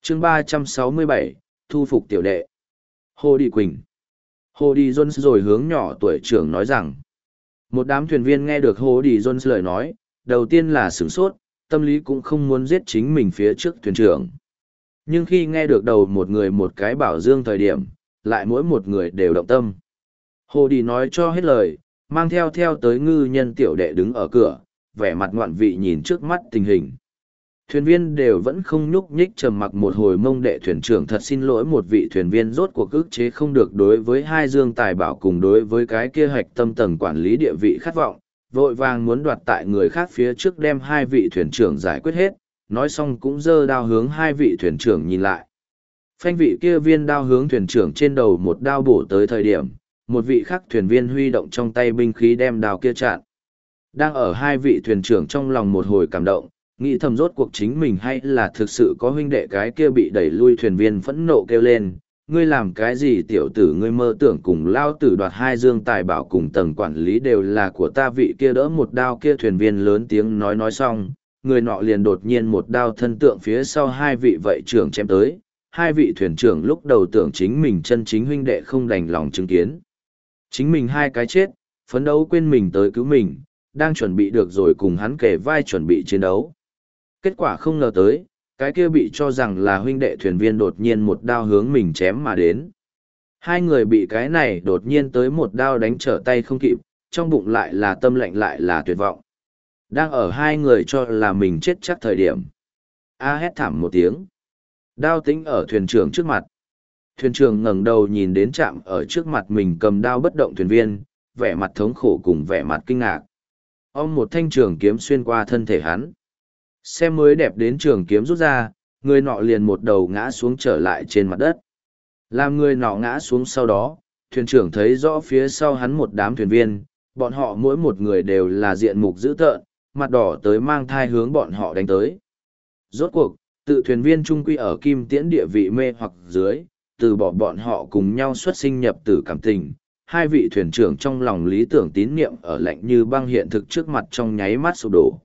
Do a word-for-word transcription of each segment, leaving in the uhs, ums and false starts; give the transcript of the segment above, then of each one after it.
chương ba trăm sáu mươi bảy, thu phục tiểu đệ. Hồ Đi Quỳnh. Hồ Đi Jones rồi hướng nhỏ tuổi trưởng nói rằng. Một đám thuyền viên nghe được Hồ Đi Jones lời nói, đầu tiên là sửng sốt, tâm lý cũng không muốn giết chính mình phía trước thuyền trưởng. Nhưng khi nghe được đầu một người một cái bảo dương thời điểm, lại mỗi một người đều động tâm. Hồ Đi nói cho hết lời, mang theo theo tới ngư nhân tiểu đệ đứng ở cửa, vẻ mặt ngoạn vị nhìn trước mắt tình hình. Thuyền viên đều vẫn không nhúc nhích trầm mặc một hồi. Mông đệ thuyền trưởng thật xin lỗi, một vị thuyền viên rốt cuộc ức chế không được đối với hai dương tài bảo cùng đối với cái kia hạch tâm tầng quản lý địa vị khát vọng, vội vàng muốn đoạt tại người khác phía trước đem hai vị thuyền trưởng giải quyết hết, nói xong cũng giơ đao hướng hai vị thuyền trưởng nhìn lại. Phanh vị kia viên đao hướng thuyền trưởng trên đầu một đao bổ tới thời điểm, một vị khác thuyền viên huy động trong tay binh khí đem đao kia chặn. Đang ở hai vị thuyền trưởng trong lòng một hồi cảm động, nghĩ thầm rốt cuộc chính mình hay là thực sự có huynh đệ. Cái kia bị đẩy lui thuyền viên phẫn nộ kêu lên, ngươi làm cái gì tiểu tử, ngươi mơ tưởng cùng lao tử đoạt hai dương tài bảo cùng tầng quản lý đều là của ta. Vị kia đỡ một đao kia thuyền viên lớn tiếng nói nói xong, người nọ liền đột nhiên một đao thân tượng phía sau hai vị vậy trưởng chém tới. Hai vị thuyền trưởng lúc đầu tưởng chính mình chân chính huynh đệ không đành lòng chứng kiến chính mình hai cái chết, phấn đấu quên mình tới cứu mình, đang chuẩn bị được rồi cùng hắn kể vai chuẩn bị chiến đấu. Kết quả không ngờ tới, cái kia bị cho rằng là huynh đệ thuyền viên đột nhiên một đao hướng mình chém mà đến. Hai người bị cái này đột nhiên tới một đao đánh trở tay không kịp, trong bụng lại là tâm lạnh lại là tuyệt vọng. Đang ở hai người cho là mình chết chắc thời điểm. A hét thảm một tiếng. Đao tính ở thuyền trưởng trước mặt. Thuyền trưởng ngẩng đầu nhìn đến chạm ở trước mặt mình cầm đao bất động thuyền viên, vẻ mặt thống khổ cùng vẻ mặt kinh ngạc. Ông một thanh trường kiếm xuyên qua thân thể hắn. Xem mới đẹp đến trường kiếm rút ra, người nọ liền một đầu ngã xuống trở lại trên mặt đất. Làm người nọ ngã xuống sau đó, thuyền trưởng thấy rõ phía sau hắn một đám thuyền viên, bọn họ mỗi một người đều là diện mục dữ tợn, mặt đỏ tới mang thai hướng bọn họ đánh tới. Rốt cuộc, tự thuyền viên trung quy ở kim tiễn địa vị mê hoặc dưới, từ bỏ bọn họ cùng nhau xuất sinh nhập tử cảm tình. Hai vị thuyền trưởng trong lòng lý tưởng tín niệm ở lạnh như băng hiện thực trước mặt trong nháy mắt sụp đổ.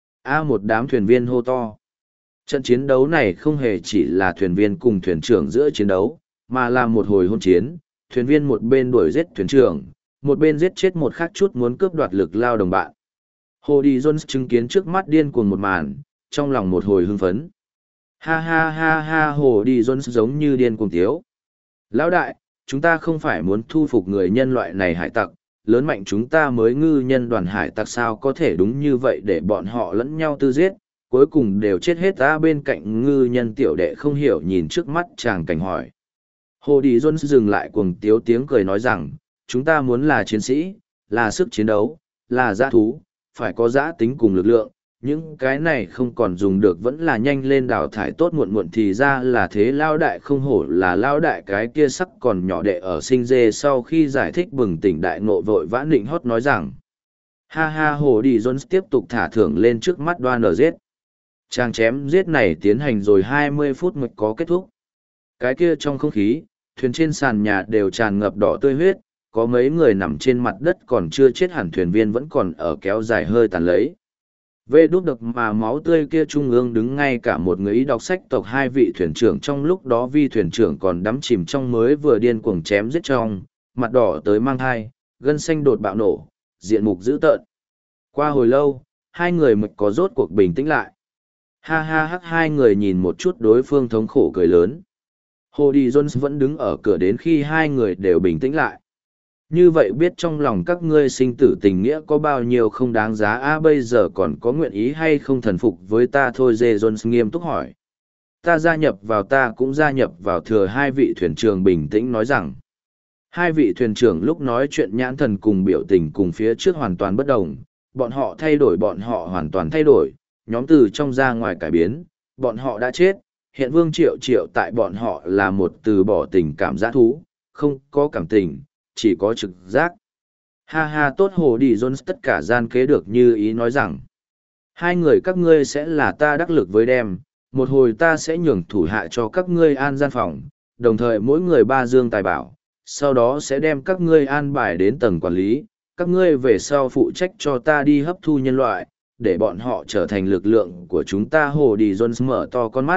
A một đám thuyền viên hô to. Trận chiến đấu này không hề chỉ là thuyền viên cùng thuyền trưởng giữa chiến đấu, mà là một hồi hôn chiến. Thuyền viên một bên đuổi giết thuyền trưởng, một bên giết chết một khác chút muốn cướp đoạt lực lao đồng bạn. Hồ Đi Jones chứng kiến trước mắt điên cuồng một màn, trong lòng một hồi hưng phấn. Ha ha ha ha, Hồ Đi Jones giống như điên cuồng tiếu. Lão đại, chúng ta không phải muốn thu phục người nhân loại này hải tặc, lớn mạnh chúng ta mới ngư nhân đoàn hải tặc sao có thể đúng như vậy để bọn họ lẫn nhau tư giết, cuối cùng đều chết hết ta. Bên cạnh ngư nhân tiểu đệ không hiểu nhìn trước mắt chàng cảnh hỏi. Hồ Đi Jones dừng lại cuồng tiếu tiếng cười nói rằng, chúng ta muốn là chiến sĩ, là sức chiến đấu, là dã thú, phải có dã tính cùng lực lượng. Những cái này không còn dùng được vẫn là nhanh lên đào thải tốt, muộn muộn thì ra là thế. Lao đại không hổ là lao đại, cái kia sắc còn nhỏ đệ ở sinh dê sau khi giải thích bừng tỉnh đại ngộ vội vã nịnh hót nói rằng. Ha ha, Hồ Đi Jones tiếp tục thả thưởng lên trước mắt đoan ở giết. Trang chém giết này tiến hành rồi hai mươi phút mới có kết thúc. Cái kia trong không khí, thuyền trên sàn nhà đều tràn ngập đỏ tươi huyết, có mấy người nằm trên mặt đất còn chưa chết hẳn, thuyền viên vẫn còn ở kéo dài hơi tàn lấy. Vê đút đực mà máu tươi kia trung ương đứng ngay cả một người ý đọc sách tộc hai vị thuyền trưởng, trong lúc đó vi thuyền trưởng còn đắm chìm trong mới vừa điên cuồng chém giết trong, mặt đỏ tới mang thai, gân xanh đột bạo nổ, diện mục dữ tợn. Qua hồi lâu, hai người mới có rốt cuộc bình tĩnh lại. Ha ha hắc, hai người nhìn một chút đối phương thống khổ cười lớn. Hồ Đi Jones vẫn đứng ở cửa đến khi hai người đều bình tĩnh lại. Như vậy biết trong lòng các ngươi sinh tử tình nghĩa có bao nhiêu không đáng giá a, bây giờ còn có nguyện ý hay không thần phục với ta thôi? Dê Jones nghiêm túc hỏi. Ta gia nhập vào, ta cũng gia nhập vào, thừa hai vị thuyền trưởng bình tĩnh nói rằng. Hai vị thuyền trưởng lúc nói chuyện nhãn thần cùng biểu tình cùng phía trước hoàn toàn bất đồng, bọn họ thay đổi, bọn họ hoàn toàn thay đổi, nhóm từ trong ra ngoài cải biến, bọn họ đã chết, hiện Vương Triệu Triệu tại bọn họ là một từ bỏ tình cảm dã thú, không có cảm tình, chỉ có trực giác. Ha ha, tốt. Hồ Đi Jones tất cả gian kế được như ý nói rằng, hai người các ngươi sẽ là ta đắc lực với đem, một hồi ta sẽ nhường thủ hạ cho các ngươi an gian phòng, đồng thời mỗi người ba dương tài bảo, sau đó sẽ đem các ngươi an bài đến tầng quản lý, các ngươi về sau phụ trách cho ta đi hấp thu nhân loại, để bọn họ trở thành lực lượng của chúng ta. Hồ Đi Jones mở to con mắt,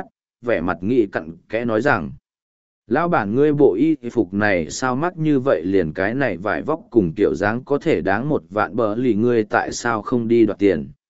vẻ mặt nghị cặn kẽ nói rằng, lão bản ngươi bộ y phục này sao mắc như vậy, liền cái này vải vóc cùng kiểu dáng có thể đáng một vạn bờ lì, ngươi tại sao không đi đoạt tiền?